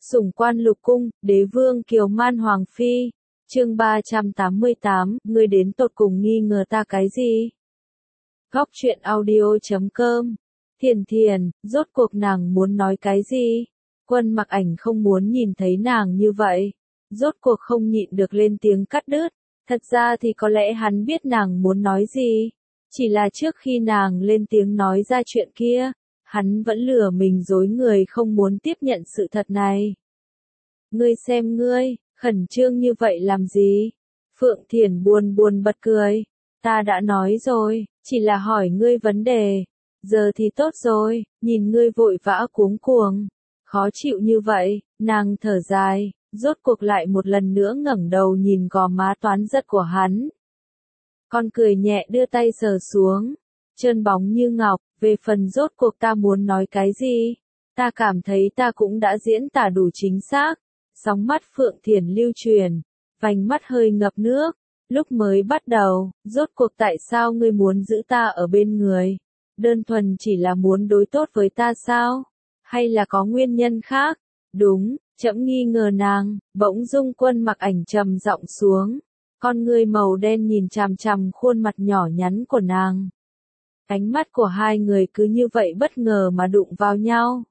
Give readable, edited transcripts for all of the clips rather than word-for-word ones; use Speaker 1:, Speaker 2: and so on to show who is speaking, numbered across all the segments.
Speaker 1: Sủng quan lục cung, đế vương kiều man hoàng phi. Chương 388, ngươi đến tột cùng nghi ngờ ta cái gì? Góc truyện audio.com. Thiền, rốt cuộc nàng muốn nói cái gì? Quân Mặc Ảnh không muốn nhìn thấy nàng như vậy. Rốt cuộc không nhịn được lên tiếng cắt đứt. Thật ra thì có lẽ hắn biết nàng muốn nói gì. Chỉ là trước khi nàng lên tiếng nói ra chuyện kia, hắn vẫn lừa mình dối người không muốn tiếp nhận sự thật này. Ngươi xem ngươi, khẩn trương như vậy làm gì? Phượng Thiển buồn bật cười. Ta đã nói rồi, chỉ là hỏi ngươi vấn đề. Giờ thì tốt rồi, nhìn ngươi vội vã cuống cuồng. Khó chịu như vậy, nàng thở dài, rốt cuộc lại một lần nữa ngẩng đầu nhìn gò má toán giật của hắn. Con cười nhẹ đưa tay sờ xuống, trơn bóng như ngọc, về phần rốt cuộc ta muốn nói cái gì? Ta cảm thấy ta cũng đã diễn tả đủ chính xác. Sóng mắt Phượng Thiển lưu truyền, vành mắt hơi ngập nước. Lúc mới bắt đầu, rốt cuộc tại sao ngươi muốn giữ ta ở bên người? Đơn thuần chỉ là muốn đối tốt với ta sao? Hay là có nguyên nhân khác? Đúng, trẫm nghi ngờ nàng. Bỗng dưng Quân Mặc Ảnh trầm giọng xuống. Con ngươi màu đen nhìn chằm chằm khuôn mặt nhỏ nhắn của nàng. Ánh mắt của hai người cứ như vậy bất ngờ mà đụng vào nhau.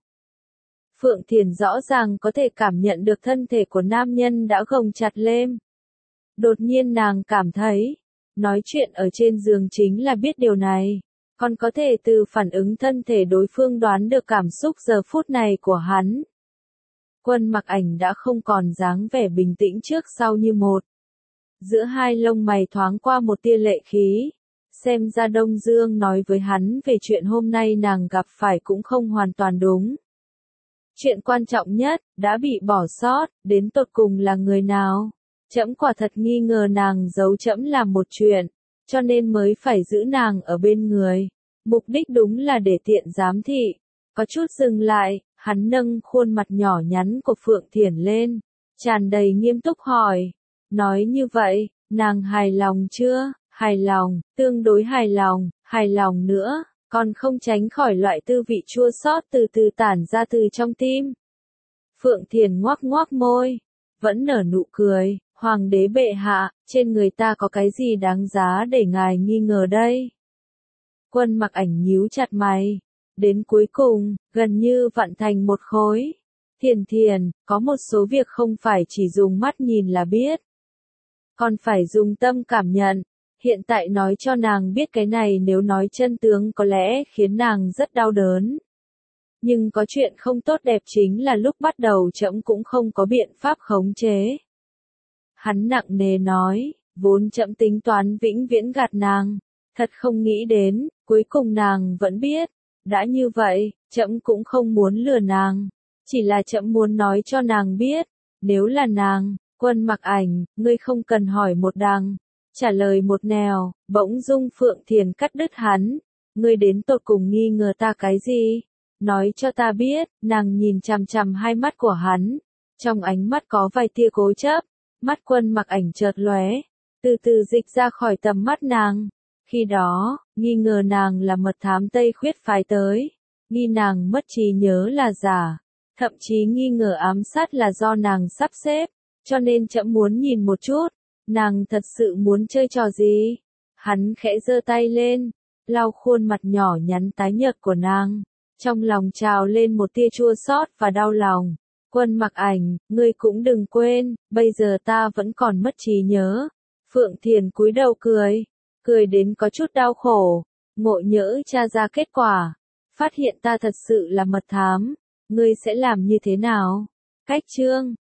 Speaker 1: Phượng Thiển rõ ràng có thể cảm nhận được thân thể của nam nhân đã gồng chặt lên. Đột nhiên nàng cảm thấy, nói chuyện ở trên giường chính là biết điều này. Còn có thể từ phản ứng thân thể đối phương đoán được cảm xúc giờ phút này của hắn. Quân Mặc Ảnh đã không còn dáng vẻ bình tĩnh trước sau như một. Giữa hai lông mày thoáng qua một tia lệ khí. Xem ra Đông Dương nói với hắn về chuyện hôm nay nàng gặp phải cũng không hoàn toàn đúng. Chuyện quan trọng nhất, đã bị bỏ sót, đến tột cùng là người nào? Trẫm quả thật nghi ngờ nàng giấu trẫm làm một chuyện, cho nên mới phải giữ nàng ở bên người. Mục đích đúng là để tiện giám thị. Có chút dừng lại, hắn nâng khuôn mặt nhỏ nhắn của Phượng Thiển lên, tràn đầy nghiêm túc hỏi. Nói như vậy, nàng hài lòng chưa? Hài lòng, tương đối hài lòng nữa. Còn không tránh khỏi loại tư vị chua xót từ từ tản ra từ trong tim. Phượng Thiển ngoác môi, vẫn nở nụ cười, hoàng đế bệ hạ, trên người ta có cái gì đáng giá để ngài nghi ngờ đây? Quân Mặc Ảnh nhíu chặt mày, đến cuối cùng, gần như vặn thành một khối. Thiển, có một số việc không phải chỉ dùng mắt nhìn là biết, còn phải dùng tâm cảm nhận. Hiện tại nói cho nàng biết cái này nếu nói chân tướng có lẽ khiến nàng rất đau đớn. Nhưng có chuyện không tốt đẹp chính là lúc bắt đầu trẫm cũng không có biện pháp khống chế. Hắn nặng nề nói, vốn trẫm tính toán vĩnh viễn gạt nàng. Thật không nghĩ đến, cuối cùng nàng vẫn biết. Đã như vậy, trẫm cũng không muốn lừa nàng. Chỉ là trẫm muốn nói cho nàng biết, nếu là nàng, Quân Mặc Ảnh, ngươi không cần hỏi một đằng. Trả lời một nẻo, bỗng dưng Phượng Thiển cắt đứt hắn. Ngươi đến tột cùng nghi ngờ ta cái gì? Nói cho ta biết. Nàng nhìn chằm chằm hai mắt của hắn. Trong ánh mắt có vài tia cố chấp. Mắt Quân Mặc Ảnh chợt lóe, từ từ dịch ra khỏi tầm mắt nàng. Khi đó, nghi ngờ nàng là mật thám Tây Khuyết phái tới. Nghi nàng mất trí nhớ là giả. Thậm chí nghi ngờ ám sát là do nàng sắp xếp. Cho nên trẫm muốn nhìn một chút. Nàng thật sự muốn chơi trò gì? Hắn khẽ giơ tay lên, lau khuôn mặt nhỏ nhắn tái nhợt của nàng. Trong lòng trào lên một tia chua xót và đau lòng. Quân Mặc Ảnh, ngươi cũng đừng quên, bây giờ ta vẫn còn mất trí nhớ. Phượng Thiển cúi đầu cười đến có chút đau khổ. Ngộ nhỡ tra ra kết quả, phát hiện ta thật sự là mật thám, ngươi sẽ làm như thế nào? Cách chương